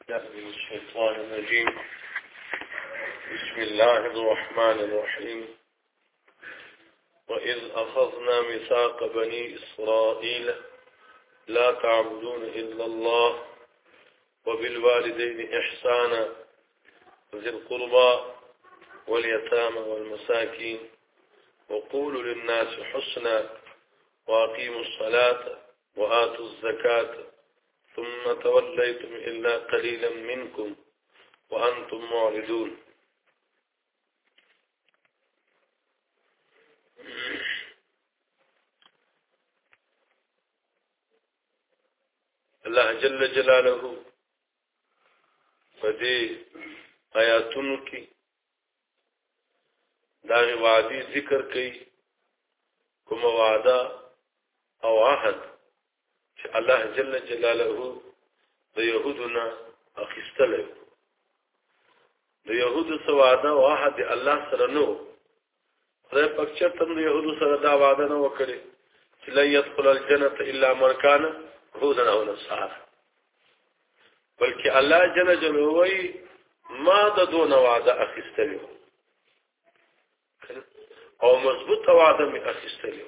من الشيطان الرجيم. بسم الله الرحمن الرحيم. وإذ أخذنا ميثاق بني إسرائيل لا تعبدون إلا الله وبالوالدين إحسانا ذي القربى واليتامى والمساكين وقولوا للناس حسنا وأقيموا الصلاة وآتوا الزكاة ثم توليتم إلا قليلا منكم وأنتم معرضون. الله جل جلاله فدي آیاتونو کې دا وعدي ذکر کوي کوم وعده او عهد چې الله جل جلاله د يهودنا اخیستل د يهودو سره وعده او عهد الله سره نو خدای پاک چرته د يهودو سره دا وعده نه وکړي چې لا يدخل الجنه الا من كان هودا او نصارى، بلکې الله جل جلاله وایي ما د دون وعده اخیستل او مضبوط وعده می اخیستل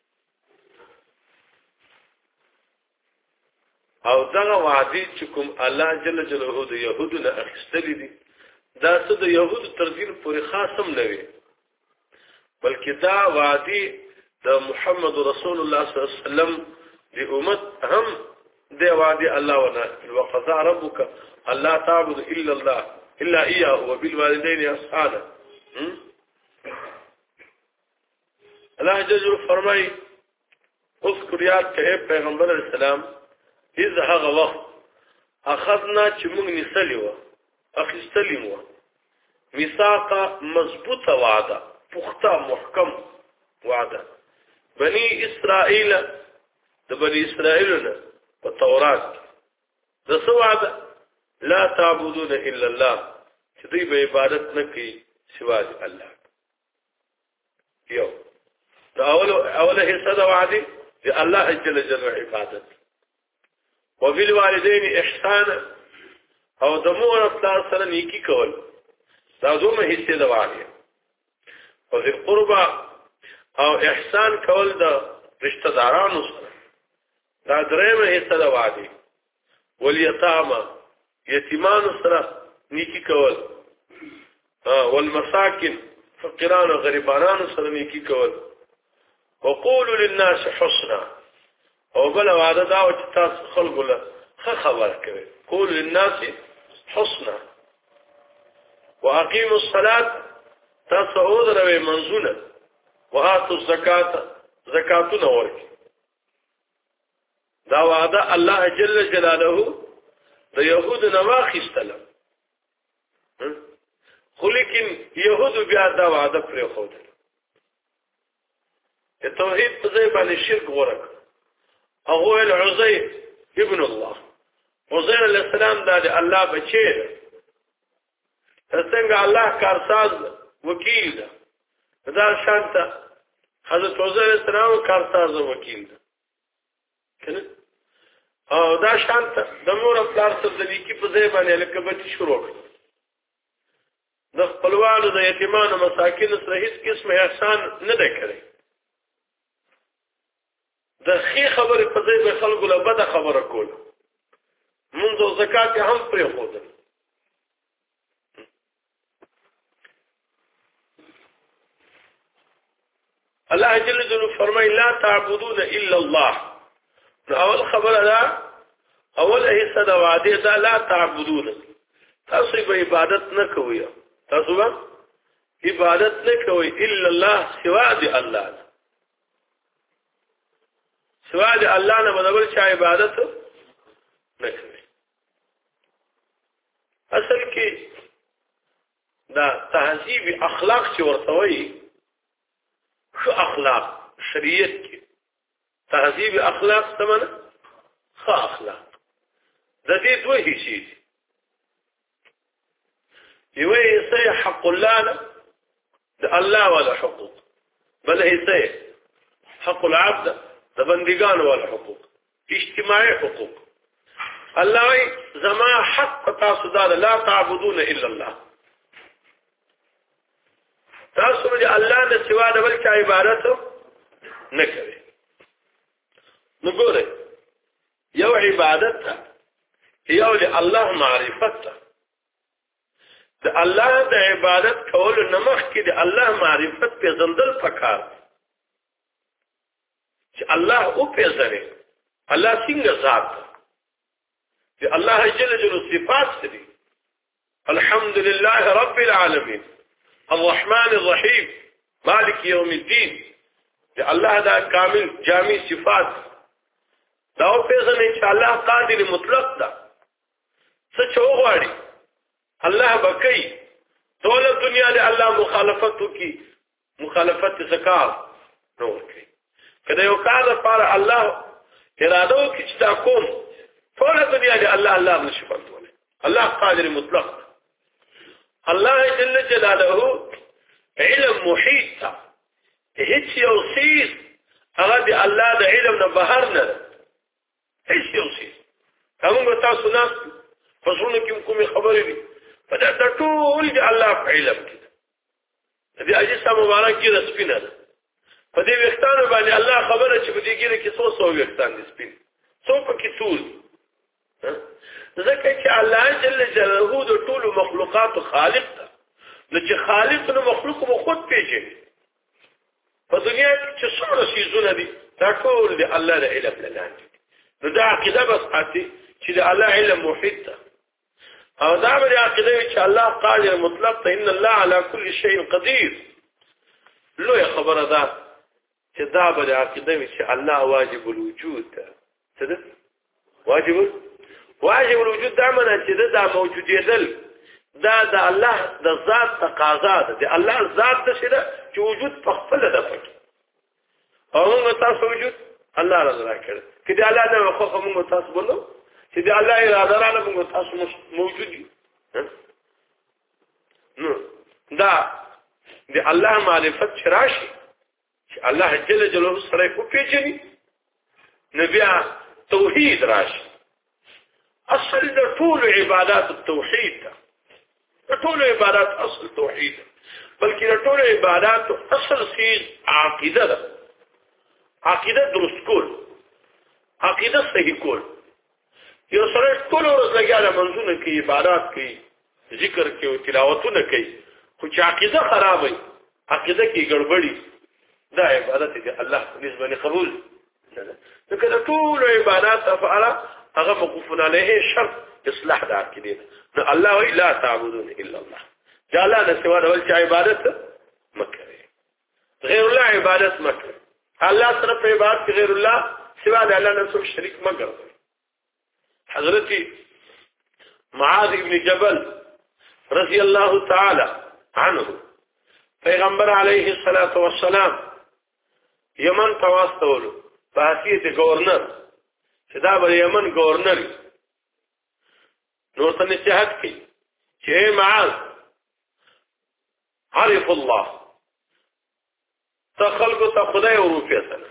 او دا وعده چې کوم الله جل جلاله د يهودو نه اخیستل دي دا څه د يهودو ترځیر پورې خاصم نه وي، بلکې دا وعده د محمد رسول الله صلی الله علیه وسلم د امت هم دی وعده الله وقضى ربك الا تعبد الا الله الا اياه وبالوالدين احسانا. الله جل جلاله فرمای اذكر یاد کړه پیغمبر اسلام اذ هغه وخت اخذنا چې موږ نسلی و اخیستلی مو میثاق مضبوطه وعده پخته محکم وعده بني اسرائیل د بني اسرائیل نه په تورات د څه وعده لا تعبدون الا الله چې دوی به عبادت نه کوي سوا د الله. یو دا اوله حصہ د وعده چې الله جل جلاله عبادت وبالوالدين احسانا او د مور او پلار سره نیکی کول دا دومره حصے د وعده او ذی قربا او احسان کول د رشتہ دارانو سره دا درېمه حصہ د وعده والیتامى یتیمانو سره نیکی کول والمساکن فقیران او غریبانو سره نیکی کول وقولوا للناس حسنا او بل وعده دا چې تاسو خلکو له خبر کوي قول للناس حسنا واقيموا الصلاه تاسو دروي منزونه وآتوا الزکات زکاتونه ورکي دا وعده الله جل جلاله د يهود نه واخیستله خو لیکن يهود بیا دا وعده پرې خوده توحید په ځای باندې شرک ورک هغه العزير ابن الله عزير علیہ السلام دا الله بچی څنګه الله کارساز وکیل ده دا شانته حضرت عزير علیہ السلام کارساز وکیل ده کنه او دا شانته د نور خپل سره د لیکي په ځای باندې لکبتی شروع کړ د خپلوانو د یتیمانو مساکین سره هیڅ قسم احسان نه ده کړی د خې خبرې په ځای به خلکو له بده خبره کوله منځ او زکات هم پرې خوده. الله جل جلاله فرمای لا تعبدون الا الله. اول خبره ده اول حصہ د وعده ده لا تعبدون تاسو به عبادت نه کوئ تاسو به عبادت نه کوئ الا الله سوا د الله سوا د الله نه بدل چا عبادت نه کوي. اصل کې دا تهذیب اخلاق چې ورته وایي شو اخلاق شریعت کې تهذیب اخلاق څه ښه اخلاق د دې دوه حصې دي. یو حصہ حق الله د الله ولا حقوق، بل حصہ حق العبد د بندگان ولا حقوق اجتماعي حقوق. الله زما حق پتا سودا لا تعبدون الا الله تاسو دې الله نه سوا د بل چا عبادت نه کوي نو ګوره یو عبادت ته یو د الله معرفت ته د الله د عبادت کول نمخ کې د الله معرفت په زندل پکار چې الله او په ځره الله څنګه ذات دی الله جل جلاله صفات دي الحمد لله رب العالمين الرحمن الرحيم مالك يوم الدين دی الله دا کامل جامع صفات دا او په ځنه چې الله قادر مطلق ده څه چوغاړي الله بکئی ټول دنیا د الله مخالفت کی مخالفت زکات نو کوي کله یو کار لپاره الله اراده وکړي چې دا کوم ټول دنیا د الله نشي کولای الله قادر مطلق الله جل جلاله علم محیط هیڅ یو شی هغه د الله د علم نه بهر نه هیڅ یو شی کوم تاسو نه فزونه کوم خبرې دي په دا ټول د الله په علم کې دي اجازه مبارک کې رسپینه په دې وختانو باندې الله خبره چې په دې کې څو وختان دي سپین څو پکې ټول ځکه چې الله جل جلاله د ټول مخلوقات خالق ده نو چې خالق نو مخلوق مو خود پیژني په دنیا کې چې څومره شیزونه دي دا ټول د الله د علم لاندې نو دا عقیده بس پاتې چې د الله علم محیط ده او دا به عقیده چې الله قادر مطلق ته ان الله على كل شيء قدير لو خبره ده چې دا به عقیده چې الله واجب الوجود ده څه ده واجب الوجود دا معنی چې دا موجودیدل دا د الله د ذات تقاضا ده د الله ذات څه ده چې وجود په خپل ده پکې او موږ تاسو وجود الله رضا کړ کله الله نه خو موږ تاسو بولو چې د الله اراده را نه موږ تاسو موجود دي نو دا د الله معرفت شراشي چې الله جل جلاله سره کو پیژني نبي توحید راشي اصل د ټول عبادت التوحید ده ټول عبادت اصل توحید بلکې د ټول عبادت اصل سیز عقیده ده عقیده درست کول عقیده صحیح کول یو سره ټول ورځ لګیا منځونه کوي عبادت کوي ذکر کوي تلاوتونه کوي خو چې عقیده خراب وي عقیده کې ګډوډي دا عبادت دي الله نسبت قبول نه ده ټول عبادت افعال هغه موقوف علیه شرط اصلاح د عقیده نو الله وی لا تعبدون الا الله جاله د سوا د ول عبادت مکه غیر الله عبادت مکه الله سره په عبادت کې غیر الله سوا د الله نه څوک شریک مګر حضرت معاذ ابن جبل رضی الله تعالی عنه پیغمبر علیه الصلاة والسلام یمن تواستولو په حیثیت گورنر چې دا به یمن گورنر نو ته نصیحت کوي چې معاذ عرف الله تخلق ته خدای او پیژنه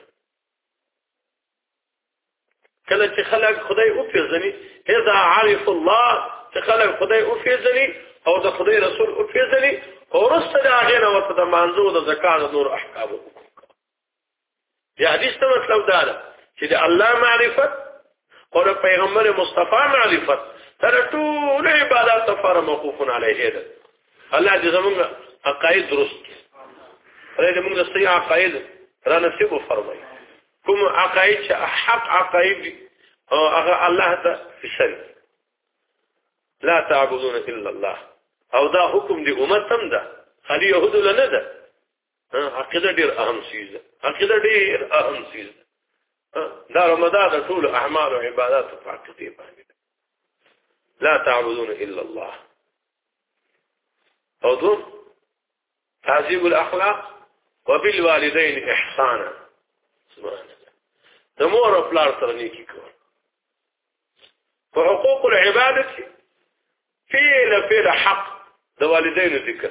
کله چې خلق خدای او پیژني اذا عرف الله چې خلق خدای او پیژني او د خدای رسول او پیژني او رسل هغه نو ته د منځو د زکات نور احکام یا حدیث ته مطلب دا ده چې د الله معرفت او د پیغمبر مصطفی معرفت تر ټول عبادت لپاره موقوف علیه ده الله دې زموږ عقاید درست کړي دې موږ صحیح عقاید را نصیب فرمایي کوم عقاید چې حق عقاید او هغه الله ته فشل لا تعبدون الا الله او دا حکم دی امت هم ده خالي يهود لنه ده عقیده ډیر اهم شی ده عقیده ډیر اهم شی ده دا رمضان د ټول اعمال او عبادت په عقیده باندې لا تعبدون الا الله او دوم تعذيب الاخلاق وبالوالدين احسانا سبحان الله د مور او پلار سره نیکی کول په حقوق العبادت فعل حق د والدین ذکر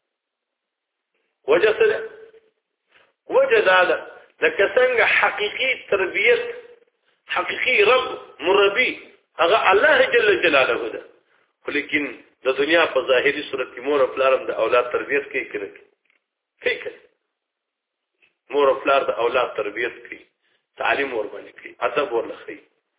وجه دا لکه څنګه حقيقي تربيت حقيقي رب مربي هغه الله جل جلاله ده. لیکن د دنیا په ظاهري صورت کې مور او پلار د اولاد تربیت کوي مور او پلار د اولاد تربیت کوي، تعلیم ور باندې کوي، ادب ور لخي.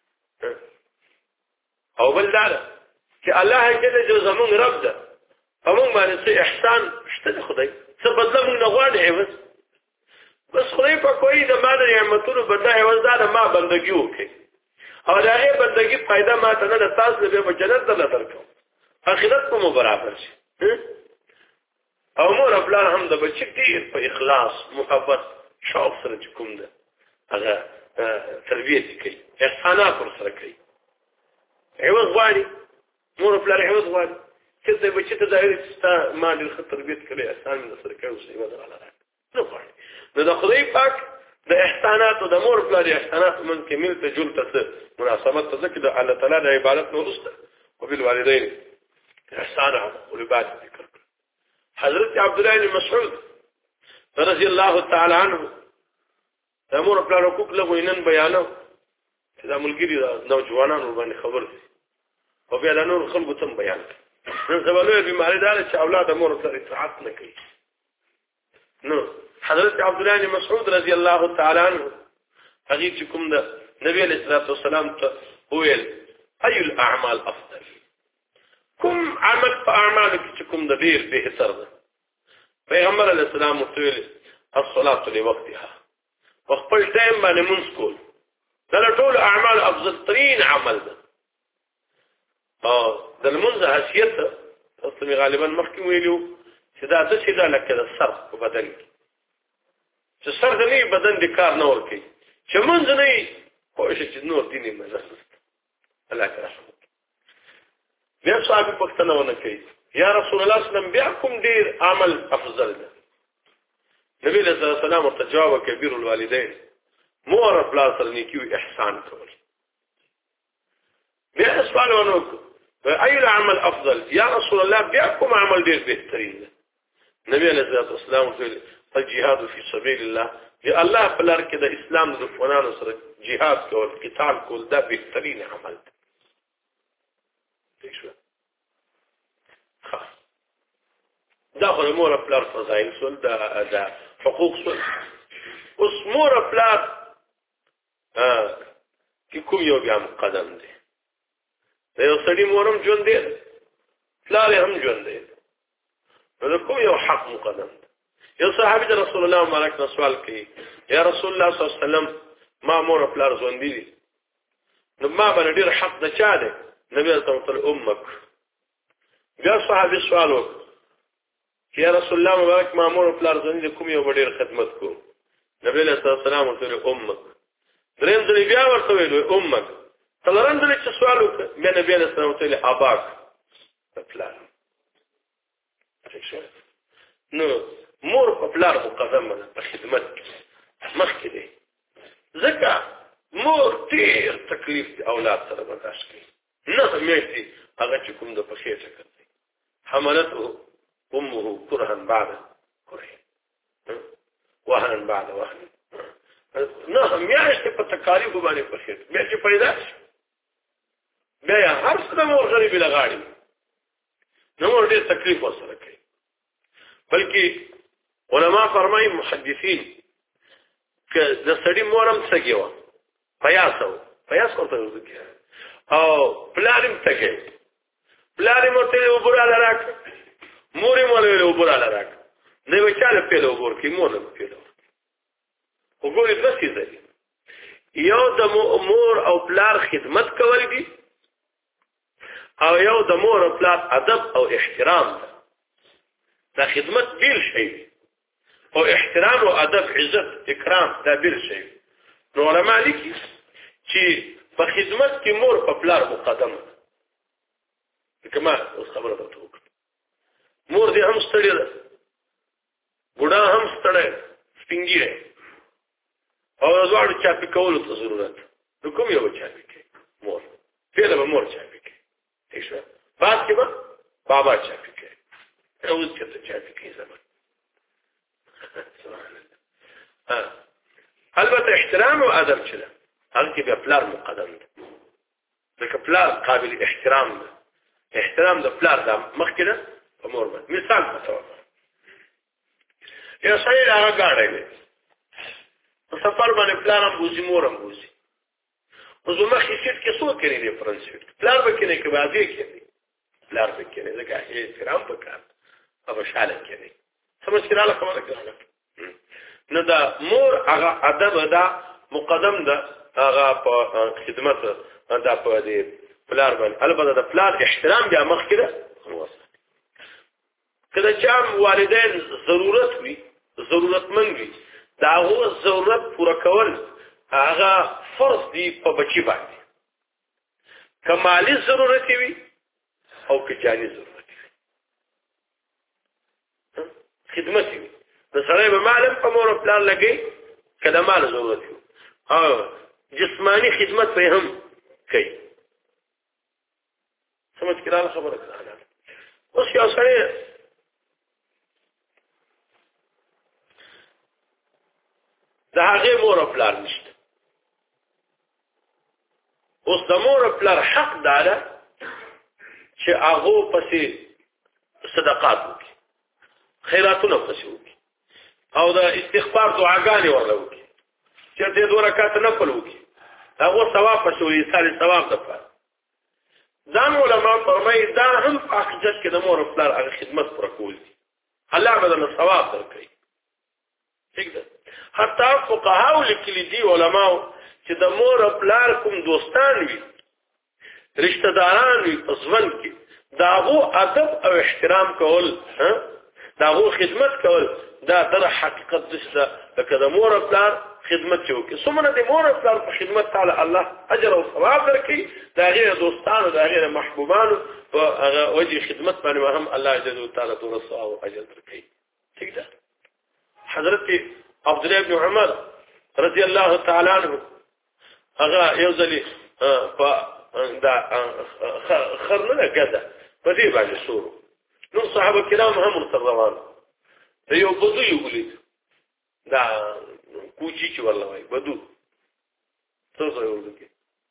او بل دا چې الله جل جلاله زمون رب ده، همون باندې څه احسان شته خدای څه بدله موږ نه غواړي، بس خدای په کوئی د ما د نعمتونو بدله عوض ده ما بندگی وکړي او دا هغه بندگی فائدہ ما ته نه تاسو به په جنت ته درکو، اخرت په برابر شي. او مور خپل هم د بچی ډیر په اخلاص محبت شوق سره کوم ده هغه تربیت کوي، احسانات ور سره کوي، عوض غواړي مور خپل عوض غواړي چې د بچی ته ظاهري ستا ما د تربیت کوي، احسان من سره کوي څه ودا غواړي نو غواړي نو د خدای پاک د احسانات او د مور خپل احسانات من کمل ته جل ته مناسبت ته ذکر د الله تعالی د عبادت نو رسته او بالوالدین احسان او عبادت ذکر. حضرت عبد الله بن مسعود رضی الله تعالی عنہ د مور خپل حقوق له وینن بیانو چې د ملګری نوجوانانو باندې خبر دي او بیا د نور خلکو ته بیان نو زموږ بیماری دار چې اولاد مور سره اطاعت نه کوي. نو حضرت عبد الله بن مسعود رضی الله تعالی عنہ هغه چې کوم د نبی علیہ الصلوۃ والسلام ته ویل اي الاعمال افضل، کوم عمل په اعمالو کې کوم د ډیر بهتر ده؟ پیغمبر علیہ السلام ویل الصلاة لوقتها، وخپل ټایم باندې منځ کول دا ټول اعمال افضل ترين عمل ده. د المنځ حیثیت تاسو غالبا مخکې ویلو چې دا څه ده لکه د سر په بدن کې چې سر د نه بدن د کار نه ور کوي چې منځ نه کوشش چې نور دیني مزه الله کرام. بیا صاحب پښتنه ونه کوي یا رسول الله صلی الله علیه وسلم بیا کوم ډیر عمل افضل ده؟ نبی صلی الله علیه وسلم ورته جواب کبیر الوالدین مور خپل سره نیکی احسان کول. بیا سوال ونه اي العمل افضل یا رسول الله بیا کوم عمل ډیر بهترین ده؟ نبی علیہ الصلوۃ والسلام ویل الجهاد فی سبیل الله، یا الله په لار کې د اسلام د دښمنانو سره jihad کول قتال کول دا بهترین عمل ده. دا خو مور خپل فضایل سول دا حقوق سول. اوس مور خپل کې کوم یو بیا قدم دی دا یو سړي مورم ژوند دی پلار هم ژوند دی نو کوم یو حق مقدم دی. یو صحابي د رسول الله مبارک نه سوال کوي یا رسول الله صلی الله علیه وسلم ما مور پلار ژوند دي نو ما باندې ډیر حق د چا دی؟ نبی صلی الله علیه وسلم امک. بیا صحابي سوال وکړ چې یا رسول الله مبارک ما مور پلار ژوند دي کوم یو ډیر خدمت کو؟ نبی صلی الله علیه وسلم ورته امک. دریم ځل بیا ورته ویل امک. څلورم ځل چې سوال وکړ بیا نبی صلی الله علیه وسلم ورته اباک پلار. نو مور په پلار مقدمه ده په خدمت مخکې دی ځکه مور ډېر تکلیف د اولاد سره برداشت کوي. نه میاشتې هغه چې کوم د پخې چکر دی حملته امه کرها بعد کره وهنا بعد وهن. نه میاشتې په تکالیف باندې پخې بیا چې پیدا شي بیا هر څه د مور غریبي لغاړي نو مور ډېر تکلیف ورسره کوي. بلکې علماء فرمایي محدثین که د سړي مورم څنګه و پیاس کوته ورته او پلانم څنګه پلانم ورته وبراله راک مورې مولوي وبراله راک نه وچاله په لور کې مور نه پیلو وګورئ د څه ځای یو د مور او پلار خدمت کول دي او یو د مور او پلار ادب او احترام دا خدمت بیل شي او احترام او ادب عزت اکرام دا بیل شي. نو علماء لیکي چې په خدمت کې مور په پلار مقدمه ده. کما اوس خبره ده مور دې هم ستړي ده بوډا هم ستړي سپینګي او زوړ چا په کولو ته ضرورت نو کوم یو چا کې مور پیله به مور چا کې ایښه پات کې به بابا چا کې اوس چې ته چا کې زما البته احترام او ادب چره هغه کې به پلار مقدم ده ځکه پلار قابل احترام ده احترام د پلار د مخکې ده په مور باندې مثال په توګه یو سړی هغه ګاډی دی په سفر باندې پلار هم بوزي مور هم بوزي اوس مخکې سیټ کې څوک کېني دی فرنټ سیټ پلار به کېني که بازي کېني پلار به کېني ځکه احترام پکار او خوشحاله کېني سمجھ کې راغله خبره کوله نو دا مور هغه ادب دا مقدم ده هغه په خدمت دا په دې پلار باندې البته د پلار احترام بیا مخکې ده کله چې والدین ضرورتمند وي دا هغه ضرورت پوره کول هغه فرض دی په بچی باندې کمالي ضرورت وي او که جاني ضرورت وي خدمت وي د سړی به معلم په مور پلان لګي کله مال ضرورت وي او جسمانی خدمت به هم کوي سمجھ کړه خبره ده اوس یو سړی د هغه مور پلان نشته اوس د مور پلان حق داره چې هغه پسې صدقات وکړي خیراتونه پسې وکړي او د استغفار دعاګانې ورله وکړي چې دې 2 رکعات نفل وکړي هغه ثواب پسې وي ساري ثواب ده ځان علماء فرمایي دا هم په حقیقت کې د مور پلان هغه خدمت پر کول دي الله بدل ثواب درکړي ٹھیک ده حتی فقهاو لیکلي دي علماو چې د مور پلار کوم دوستان وي رشتہ داران وي په ژوند کې داغو ادب او احترام کول داغو خدمت کول دا در حقیقت دسته لکه د مور پلار خدمت چوکي څومره د مور پلار په خدمت تعالی الله اجر او ثواب درکړي دا غیر دوستانو دا غیر محبوبانو په هغه وجه خدمت باندې هم الله جل تعالی تور ثواب او اجر درکړي ٹھیک ده حضرت عبد الله بن عمر رضی الله تعالی عنہ هغه یو ځلی په دا خرنه کده په دې باندې شروع نو صحابه کرام هم روان ته یو بدو یو ولید دا کوچی چې والله وای بدو څه څه یو ولید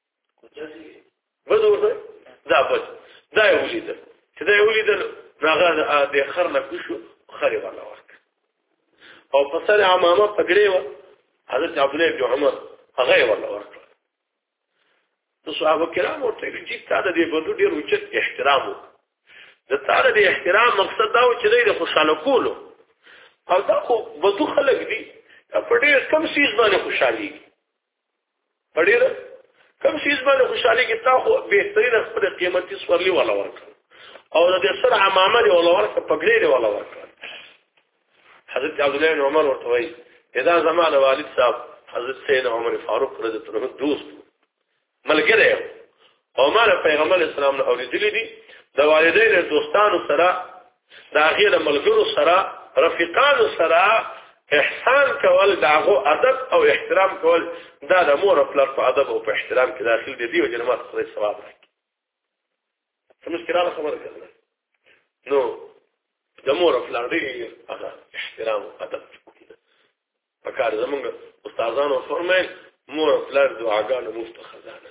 بدو دا یو ولید چې دا یو ولید هغه د خرنه کوشو خري والله وخت او په سره امامه پګړې و حضرت عبد الله بن عمر هغه والله ورکړ نو صحابه کرام ورته چې تاسو دې بدو ډیر اوچت احترام د تعالی د احترام مقصد دا و چې د خوشاله کولو او دا خو بدو خلک دي په ډیر کم سیز باندې خوشالي په ډیر کم سیز باندې خوشالي کې تاسو بهترین خپل قیمتي سورلي ولا ورکړ او د سره امامه دی ولا ورکړ پګړې دی ولا ورکړ حضرت عبد الله بن عمر ورته وایي دا زمانه والد صاحب حضرت سید عمر فاروق رضی الله عنه دوست ملګری او مال پیغمبر اسلام نه اوریدلی دي د والدین دوستانو سره د غیر ملګرو سره رفیقانو سره احسان کول داغو ادب او احترام کول دا د مور خپل په ادب او په احترام کې داخل دي او جنمات خدای ثواب راکړي سمجھ کړه خبره کوي نو د مور خپل هغه احترام او ادب پکار زمونږ استادانو فرمایي مور خپل دعاګانو مفت خزانه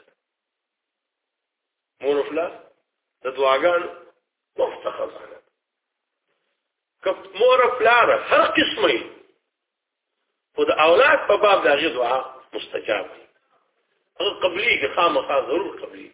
مور خپل د دعاګانو مفت خزانه که مور پلار هر قسمه خو د اولاد په باب دغه دعا مستجاب هغه قبلي کې خامخا ضرور قبلي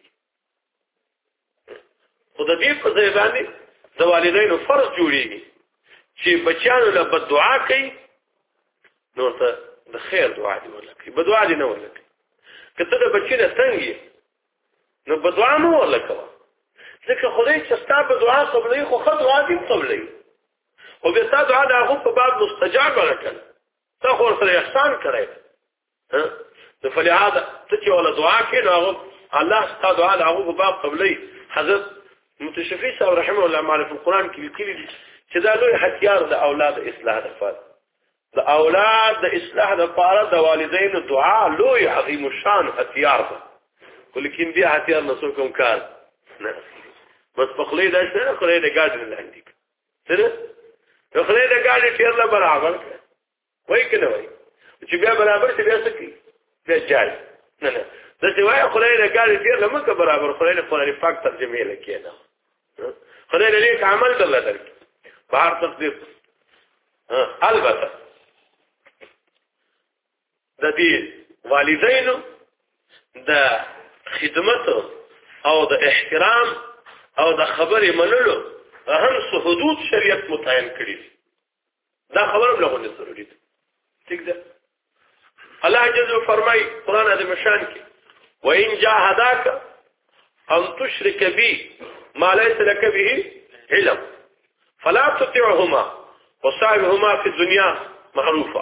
خو د دې په ځای باندې د والدینو فرض جوړیږي چې بچیانو له بد دعا کوي نو ته د خیر دعا دی ولکه بد دعا دی نه ولکه کته د بچی نه څنګه نو بد دعا نه ولکه ځکه خدای چې ستاسو دعا قبلې خو خد دعا دی قبلې او به ستاسو دعا د هغه په باب مستجاب ورکړي تا خو سره احسان کړی نو فلهذا ته چې ولا دعا کې نو الله ستاسو دعا د هغه په باب قبلې حضرت متشفی صاحب رحمه الله معرفت القرآن کې لیکلي چې دا لوی هتیار د اولاد اصلاح لپاره د اولاد د اصلاح لپاره د والدینو دعا لوی عظیم الشان هتیار ده ولیکن بیا هتیار نسو کوم کار نه بس په خلې دا څه خلې د ګاډي لاندې سره نو خلې د ګاډي ټیر له برابر وای کنه وای چې بیا برابر شي بیا سکی بیا جای نه د سوای خدای له کار ډیر لمکه برابر خدای له قرآن پاک ترجمه لیکي نه خدای له نیک عمل درل درک بهر تقدیر البته د دې والدینو د خدمت او د احترام او د خبرې منلو اهم حدود شریعت متعین کړی دا خبره لغونه ضروري ده ٹھیک ده الله جل فرمای قرآن عظیم شان کې وان جاهداك ان تشرك بي ما ليس لك به علم فلا تطعهما وصاحبهما في الدنيا معروفا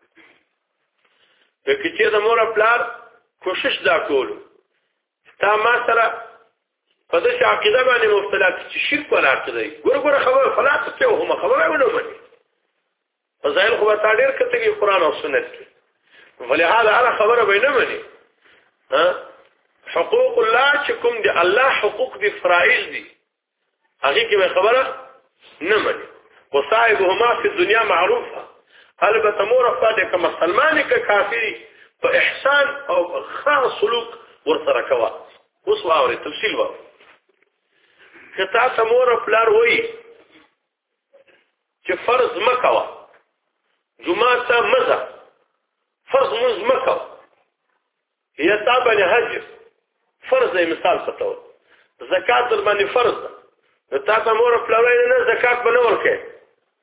وکړي د مور خپل کوشش دا کول تا ما سره په دې عقیده باندې مبتلا چې شرک ولا عقیده ګوره خبره فلا تطعهما خبره ونه مني فضائل خو تا ډیر کته قرآن او سنت کې ولهذا انا خبره بینه مني حقوق الله چې کوم دي الله حقوق دي فرائض دي هغه کې خبره نه مني وصاحبهما في الدنيا معروفه البته مور افاده که مسلمان که کافری په احسان او خاص سلوک ورسره کوا اوس واوري تفصیل واوري کته تمور پلار وای چې فرض مکوا جمعه ته مزه فرض مز مکوا هي تابع حج فرض مثال پتو زکات در باندې فرض ده تا تمور پلار نه زکات بنور کې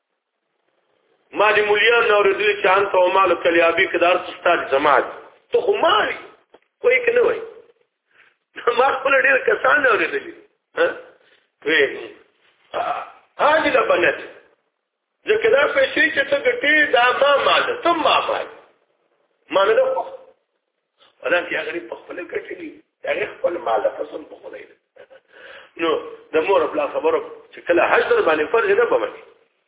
مالی مولیان نوردلی چې انت او مالو کلیابی کدار تستاد جماعت تو خو مالی کوئی کنه وای ما خپل ډیر کسان نوردلی وی حاجله بنت ځکه دا پیسې چې ته ګټې دا ما مال ته ما مال ما نه ده ولا چې هغه په خپل ګټلې هغه خپل مال فصل په خدای نو د مور خپل خبرو چې کله حجر باندې فرض نه بمني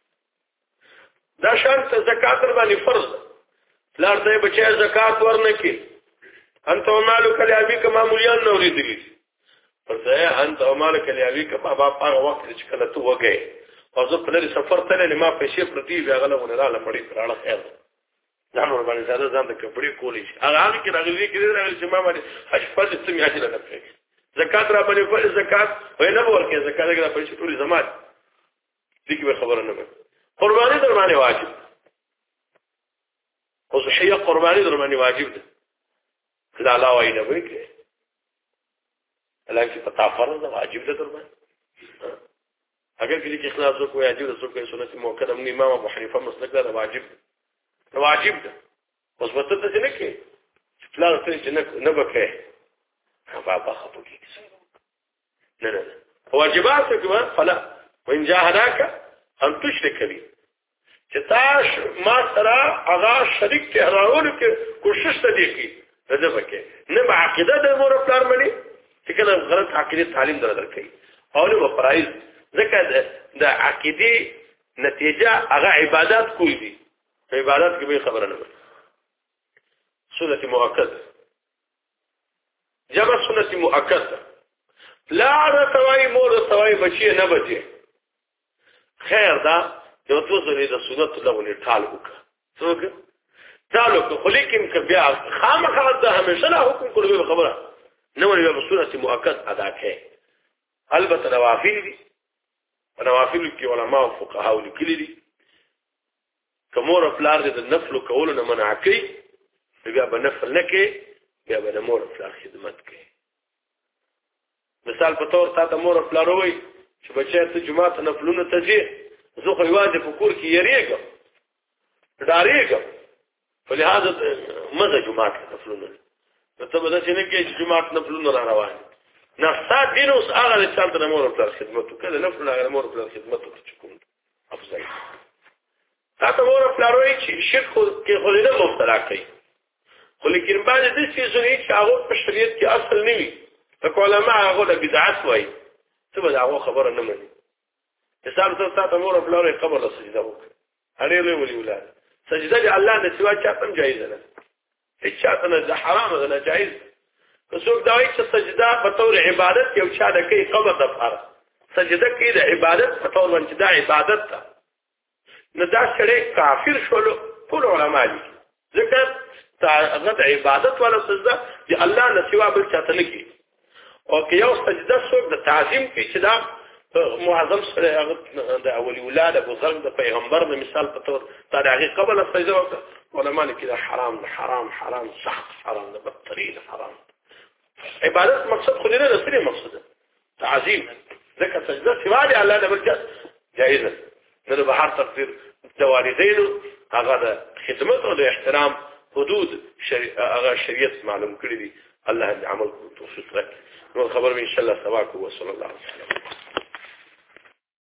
دا شان ته زکات باندې فرض لار ته بچي زکات ورنکي انت مالک الیابی کما مولیان نو ریدلی فرضه انت مالک الیابی کما با هغه وخت چې کله تو وګي او زه په لري سفر ته نه ما پیسې پرتی بیا غلونه را لمړی کراله خیر دا نور باندې زړه ځان د کپړې کولې هغه کې راغلي کې چې ما باندې حج فرض څه میاشتې نه کوي زکات را باندې فرض زکات وای نه ورکه زکات کې پیسې ټول زمات دي کې خبره نه قربانی در باندې واجب او صحیح قربانی در باندې واجب ده لا لا وای نه وای کې لکه پتا فرض ده واجب ده در باندې اگر کې اخلاص کو واجب ده څوک سنت موکده من امام ابو حنیفه مسلک ده واجب ده واجب ده اوس وته ته نه کې فلان ته نه بکې بابا خطو کې نه واجبات کما فلا وان جاهداك ان تشرك بي چې تاش ما سره هغه شریک ته راول کې کوشش ته دی کی دغه وکي نه عقیده د مور پلار مني چې کله غلط عقیده تعلیم درکې او نو پرایز ځکه د عقیده نتیجه هغه عبادت کوي دي عبادت کې به خبره نه سنت مؤکد جمع سنت مؤکد لا رتوای مور توای بچي نه بچي خیر دا یو توزنی د سنت لغونی ټال وکړه څوک ټال وکړه خو لیکن که بیا خامخا د همیشه نه حکم کولو خبره نه ولې په سنت مؤکد ادا کړي البته نوافل دي نوافل کې علما او فقها لیکلي دي کومور پلار د نفل کولو نه منع کوي بیا به نفل نه کوي بیا به مور پلار خدمت کوي مثال په تور تا ته مور پلار وای چې بچی ته جمعه ته نفلونه ته ځي زه خو یوازې په کور کې یریږم ډارېږم په لحاظ مزه جمعه ته نفلونه ته به داسې نه کېږي چې جمعه ته نفلونه را روان نه سات دین اوس هغه د چا ته مور پلار خدمت وکړه نفل هغه مور پلار خدمت وکړي کوم افضل تا ته مور پلار وایي چې شرک کې خو نه مبتلا کوي خو لیکن بعد د څه چې هغه په شریعت کې اصل نه وي علماء هغه د بدعت وایي څه به هغه خبره نه مني حساب ته مور پلار قبر سجده وکړه اړې له ولي ولادت سجده دی الله نه سوا چاته جایز نه هیڅ چاته نه حرام نه جایز که څوک دا وایي چې سجده په تور عبادت یو چا د کوي قبر د فار سجده کوي د عبادت په تور باندې دا عبادت ده نه دا سره کافر شول ټول علماء دي ځکه هغه د عبادت ولا سجده چې الله نه سوا بل چاته نه کوي او که یو سجده څوک د تعظیم کوي چې دا معظم سره هغه د اولی ولادت بزرګ د پیغمبر د مثال په تور دا د هغه قبل سجده وکړه علماء لیکي دا حرام حرام سخت حرام ده بدترین حرام عبادت مقصد خو دې نه سره مقصد تعظیم ځکه سجده سوا دی الله نه بل جایز نه د بهر تقدیر د والدینو هغه د خدمت او د احترام حدود هغه شریعت معلوم کړی دي الله دې عمل کو توفیق راکړي نو خبر ان شاء الله سواکو وصلی الله علیه وسلم